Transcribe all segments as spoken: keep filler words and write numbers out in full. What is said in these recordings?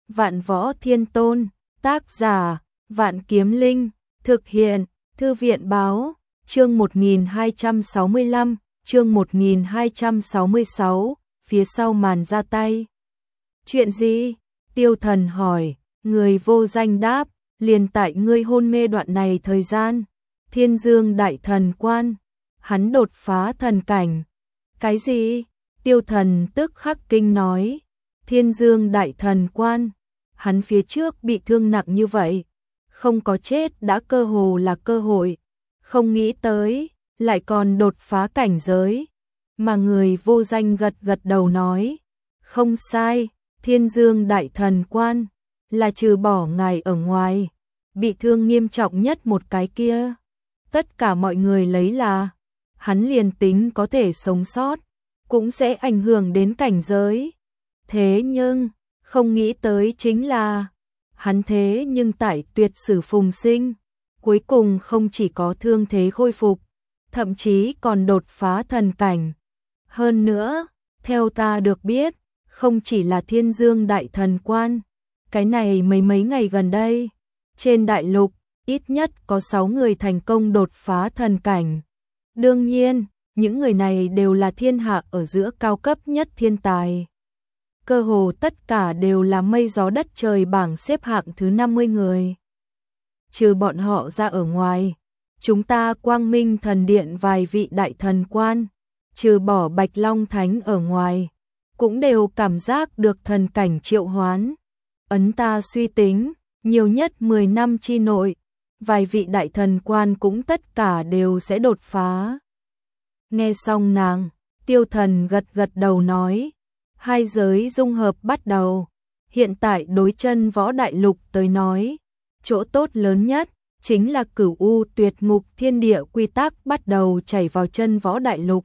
Vạn Võ Thiên Tôn, tác giả, Vạn Kiếm Linh, thực hiện, Thư viện báo, chương một nghìn hai trăm sáu mươi lăm, chương một nghìn hai trăm sáu mươi sáu, phía sau màn ra tay. Chuyện gì? Tiêu Thần hỏi, người vô danh đáp, liền tại ngươi hôn mê đoạn này thời gian, Thiên Dương Đại Thần Quan, hắn đột phá thần cảnh. Cái gì? Tiêu Thần tức khắc kinh nói, Thiên Dương Đại Thần Quan, hắn phía trước bị thương nặng như vậy, không có chết đã cơ hồ là cơ hội, không nghĩ tới, lại còn đột phá cảnh giới. Mà người vô danh gật gật đầu nói, không sai, Thiên Dương Đại Thần Quan, là trừ bỏ ngài ở ngoài, bị thương nghiêm trọng nhất một cái kia. Tất cả mọi người lấy là, hắn liền tính có thể sống sót, cũng sẽ ảnh hưởng đến cảnh giới. Thế nhưng, không nghĩ tới chính là, hắn thế nhưng tại tuyệt sử phùng sinh, cuối cùng không chỉ có thương thế khôi phục, thậm chí còn đột phá thần cảnh. Hơn nữa, theo ta được biết, không chỉ là Thiên Dương Đại Thần Quan, cái này mấy mấy ngày gần đây, trên đại lục, ít nhất có sáu người thành công đột phá thần cảnh. Đương nhiên, những người này đều là thiên hạ ở giữa cao cấp nhất thiên tài. Cơ hồ tất cả đều là mây gió đất trời bảng xếp hạng thứ năm mươi người. Trừ bọn họ ra ở ngoài, chúng ta Quang Minh Thần Điện vài vị đại thần quan, trừ bỏ Bạch Long Thánh ở ngoài, cũng đều cảm giác được thần cảnh triệu hoán. Ấn ta suy tính, nhiều nhất mười năm chi nội, vài vị đại thần quan cũng tất cả đều sẽ đột phá. Nghe xong nàng, Tiêu Thần gật gật đầu nói, hai giới dung hợp bắt đầu. Hiện tại đối chân võ đại lục tới nói, chỗ tốt lớn nhất chính là cửu u tuyệt ngục thiên địa quy tắc bắt đầu chảy vào chân võ đại lục.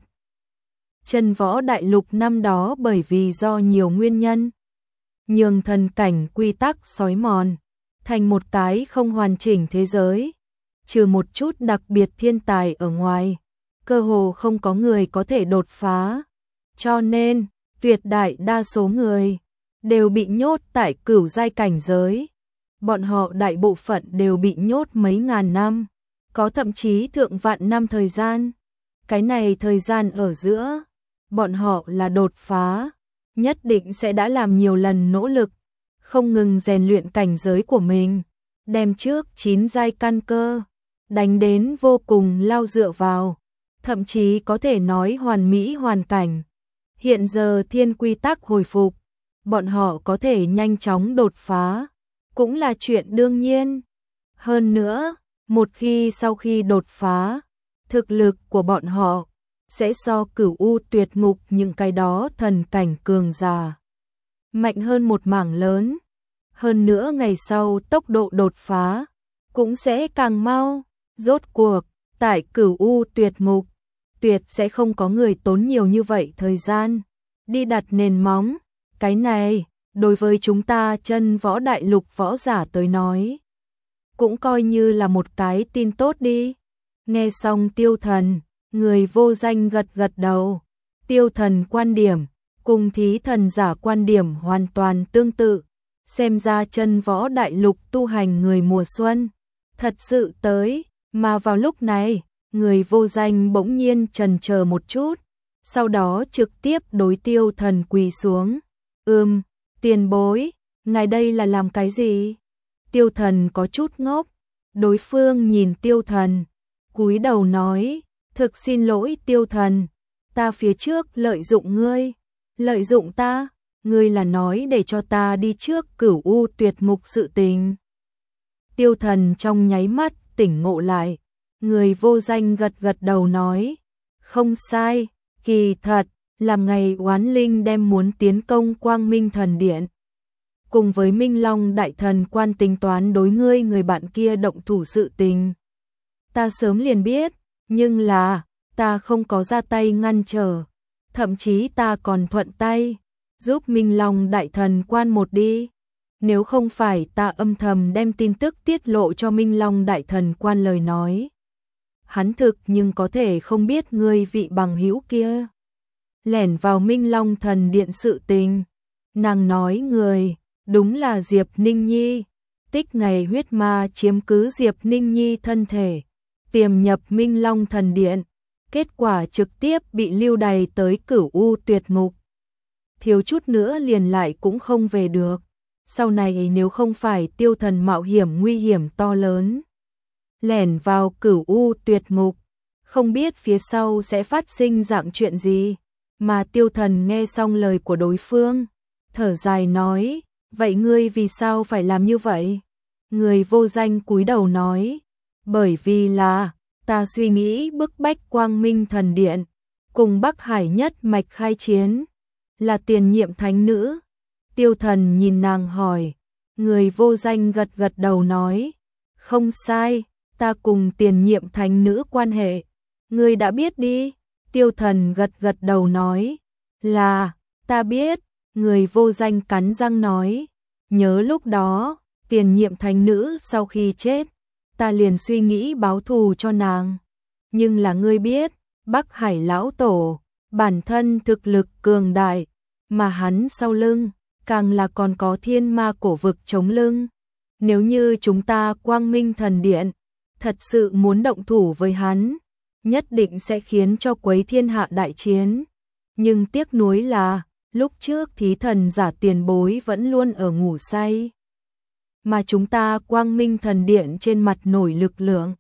Chân võ đại lục năm đó bởi vì do nhiều nguyên nhân, nhường thần cảnh quy tắc xói mòn, thành một cái không hoàn chỉnh thế giới, trừ một chút đặc biệt thiên tài ở ngoài, cơ hồ không có người có thể đột phá. Cho nên, tuyệt đại đa số người đều bị nhốt tại cửu giai cảnh giới. Bọn họ đại bộ phận đều bị nhốt mấy ngàn năm, có thậm chí thượng vạn năm thời gian. Cái này thời gian ở giữa, bọn họ là đột phá, nhất định sẽ đã làm nhiều lần nỗ lực, không ngừng rèn luyện cảnh giới của mình, đem trước chín giai căn cơ đánh đến vô cùng lao dựa vào, thậm chí có thể nói hoàn mỹ hoàn cảnh. Hiện giờ thiên quy tắc hồi phục, bọn họ có thể nhanh chóng đột phá, cũng là chuyện đương nhiên. Hơn nữa, một khi sau khi đột phá, thực lực của bọn họ sẽ so cửu u tuyệt ngục những cái đó thần cảnh cường giả mạnh hơn một mảng lớn. Hơn nữa ngày sau tốc độ đột phá cũng sẽ càng mau. Rốt cuộc, tại cửu u tuyệt ngục, tuyệt sẽ không có người tốn nhiều như vậy thời gian đi đặt nền móng. Cái này, đối với chúng ta chân võ đại lục võ giả tới nói, cũng coi như là một cái tin tốt đi. Nghe xong Tiêu Thần, người vô danh gật gật đầu. Tiêu Thần quan điểm, cùng thí thần giả quan điểm hoàn toàn tương tự. Xem ra chân võ đại lục tu hành người mùa xuân thật sự tới. Mà vào lúc này, người vô danh bỗng nhiên chần chờ một chút, sau đó trực tiếp đối Tiêu Thần quỳ xuống. Ừm, tiền bối, ngài đây là làm cái gì? Tiêu Thần có chút ngốc, đối phương nhìn Tiêu Thần, cúi đầu nói, thực xin lỗi Tiêu Thần, ta phía trước lợi dụng ngươi. Lợi dụng ta? Ngươi là nói để cho ta đi trước cửu u tuyệt ngục sự tình. Tiêu Thần trong nháy mắt tỉnh ngộ lại, người vô danh gật gật đầu nói, không sai, kỳ thật, làm ngày oán linh đem muốn tiến công Quang Minh Thần Điện, cùng với Minh Long Đại Thần Quan tính toán đối ngươi người bạn kia động thủ sự tình. Ta sớm liền biết, nhưng là, ta không có ra tay ngăn trở, thậm chí ta còn thuận tay, giúp Minh Long Đại Thần Quan một đi. Nếu không phải ta âm thầm đem tin tức tiết lộ cho Minh Long Đại Thần Quan lời nói, hắn thực nhưng có thể không biết ngươi vị bằng hữu kia lẻn vào Minh Long Thần Điện sự tình. Nàng nói người đúng là Diệp Ninh Nhi. Tích ngày huyết ma chiếm cứ Diệp Ninh Nhi thân thể, tiềm nhập Minh Long Thần Điện, kết quả trực tiếp bị lưu đày tới Cửu U Tuyệt Ngục. Thiếu chút nữa liền lại cũng không về được. Sau này nếu không phải Tiêu Thần mạo hiểm nguy hiểm to lớn, lẻn vào Cửu U Tuyệt Ngục, không biết phía sau sẽ phát sinh dạng chuyện gì. Mà Tiêu Thần nghe xong lời của đối phương, thở dài nói, vậy ngươi vì sao phải làm như vậy? Người vô danh cúi đầu nói, bởi vì là, ta suy nghĩ bức bách Quang Minh Thần Điện, cùng Bắc Hải nhất mạch khai chiến, là tiền nhiệm thánh nữ. Tiêu Thần nhìn nàng hỏi, người vô danh gật gật đầu nói, không sai, ta cùng tiền nhiệm thánh nữ quan hệ, ngươi đã biết đi. Tiêu Thần gật gật đầu nói, là, ta biết. Người vô danh cắn răng nói, nhớ lúc đó, tiền nhiệm thánh nữ sau khi chết, ta liền suy nghĩ báo thù cho nàng. Nhưng là ngươi biết, Bắc Hải lão tổ, bản thân thực lực cường đại, mà hắn sau lưng, càng là còn có thiên ma cổ vực chống lưng. Nếu như chúng ta Quang Minh Thần Điện, thật sự muốn động thủ với hắn, nhất định sẽ khiến cho quấy thiên hạ đại chiến. Nhưng tiếc nuối là, lúc trước thí thần giả tiền bối vẫn luôn ở ngủ say. Mà chúng ta Quang Minh Thần Điện trên mặt nổi lực lượng,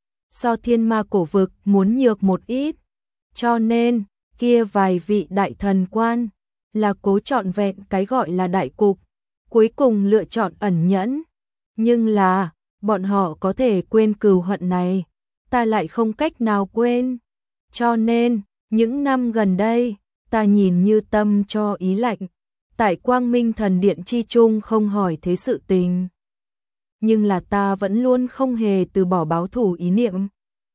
so thiên ma cổ vực muốn nhược một ít. Cho nên, kia vài vị đại thần quan, là cố trọn vẹn cái gọi là đại cục, cuối cùng lựa chọn ẩn nhẫn. Nhưng là, bọn họ có thể quên cừu hận này, ta lại không cách nào quên. Cho nên, những năm gần đây, ta nhìn như tâm cho ý lạnh, tại Quang Minh Thần Điện chi chung không hỏi thế sự tình. Nhưng là ta vẫn luôn không hề từ bỏ báo thù ý niệm.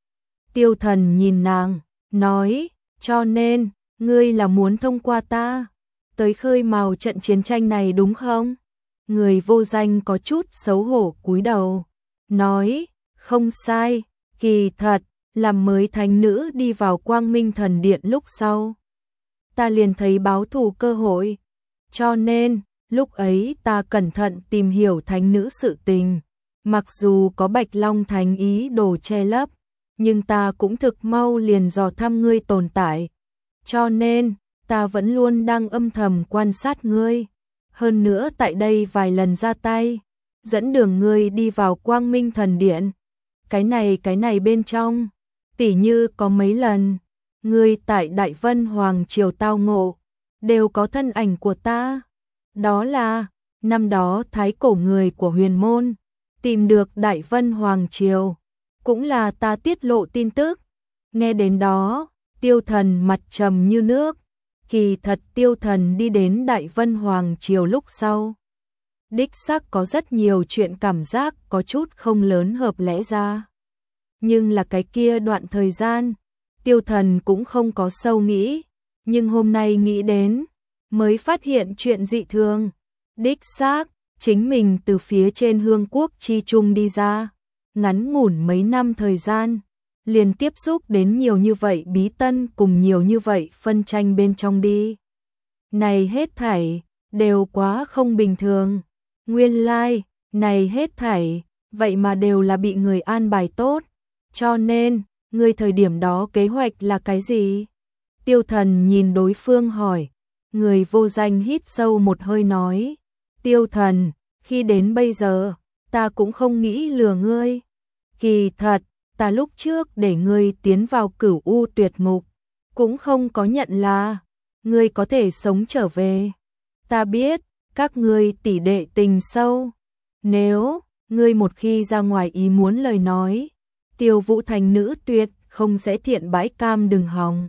Tiêu Thần nhìn nàng, nói, cho nên, ngươi là muốn thông qua ta, tới khơi mào trận chiến tranh này đúng không? Người vô danh có chút xấu hổ cúi đầu, nói, không sai, kỳ thật, làm mới thánh nữ đi vào Quang Minh Thần Điện lúc sau. Ta liền thấy báo thù cơ hội, cho nên, lúc ấy ta cẩn thận tìm hiểu thánh nữ sự tình, mặc dù có Bạch Long Thánh ý đồ che lấp, nhưng ta cũng thực mau liền dò thăm ngươi tồn tại. Cho nên, ta vẫn luôn đang âm thầm quan sát ngươi, hơn nữa tại đây vài lần ra tay, dẫn đường ngươi đi vào Quang Minh Thần Điện. Cái này cái này bên trong, tỉ như có mấy lần, ngươi tại Đại Vân Hoàng Triều tao ngộ, đều có thân ảnh của ta. Đó là, năm đó thái cổ người của huyền môn, tìm được Đại Vân Hoàng Triều, cũng là ta tiết lộ tin tức. Nghe đến đó, Tiêu Thần mặt trầm như nước. Kỳ thật Tiêu Thần đi đến Đại Vân Hoàng Triều lúc sau, đích xác có rất nhiều chuyện cảm giác có chút không lớn hợp lẽ ra. Nhưng là cái kia đoạn thời gian, Tiêu Thần cũng không có sâu nghĩ, nhưng hôm nay nghĩ đến, mới phát hiện chuyện dị thường. Đích xác, chính mình từ phía trên hương quốc chi trung đi ra, ngắn ngủn mấy năm thời gian, liền tiếp xúc đến nhiều như vậy bí tân cùng nhiều như vậy phân tranh bên trong đi. Này hết thảy, đều quá không bình thường. Nguyên lai, like, này hết thảy, vậy mà đều là bị người an bài tốt. Cho nên, người thời điểm đó kế hoạch là cái gì? Tiêu Thần nhìn đối phương hỏi. Người vô danh hít sâu một hơi nói. Tiêu Thần, khi đến bây giờ, ta cũng không nghĩ lừa ngươi. Kỳ thật, ta lúc trước để ngươi tiến vào Cửu U Tuyệt Ngục, cũng không có nhận là ngươi có thể sống trở về. Ta biết, các ngươi tỷ đệ tình sâu. Nếu, ngươi một khi ra ngoài ý muốn lời nói, Tiêu Vũ Thành nữ tuyệt không sẽ thiện bãi cam đừng hòng.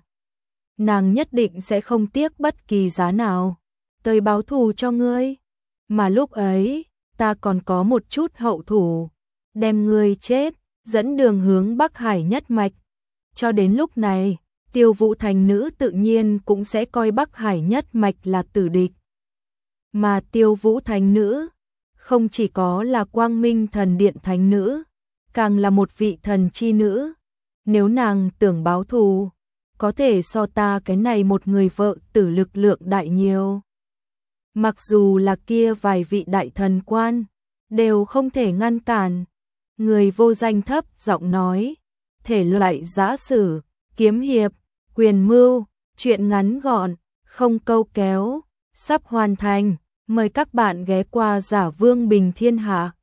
Nàng nhất định sẽ không tiếc bất kỳ giá nào, tới báo thù cho ngươi. Mà lúc ấy, ta còn có một chút hậu thủ, đem ngươi chết, dẫn đường hướng Bắc Hải nhất mạch. Cho đến lúc này, Tiêu Vũ Thành nữ tự nhiên cũng sẽ coi Bắc Hải nhất mạch là tử địch. Mà Tiêu Vũ Thành nữ, không chỉ có là Quang Minh Thần Điện thánh nữ, càng là một vị thần chi nữ. Nếu nàng tưởng báo thù, có thể so ta cái này một người vợ tử lực lượng đại nhiều. mặc dù là kia vài vị đại thần quan, đều không thể ngăn cản. Người vô danh thấp giọng nói, thể loại giã sử, kiếm hiệp, quyền mưu, truyện ngắn gọn, không câu kéo, sắp hoàn thành, mời các bạn ghé qua Giả Vương Bình Thiên Hạ.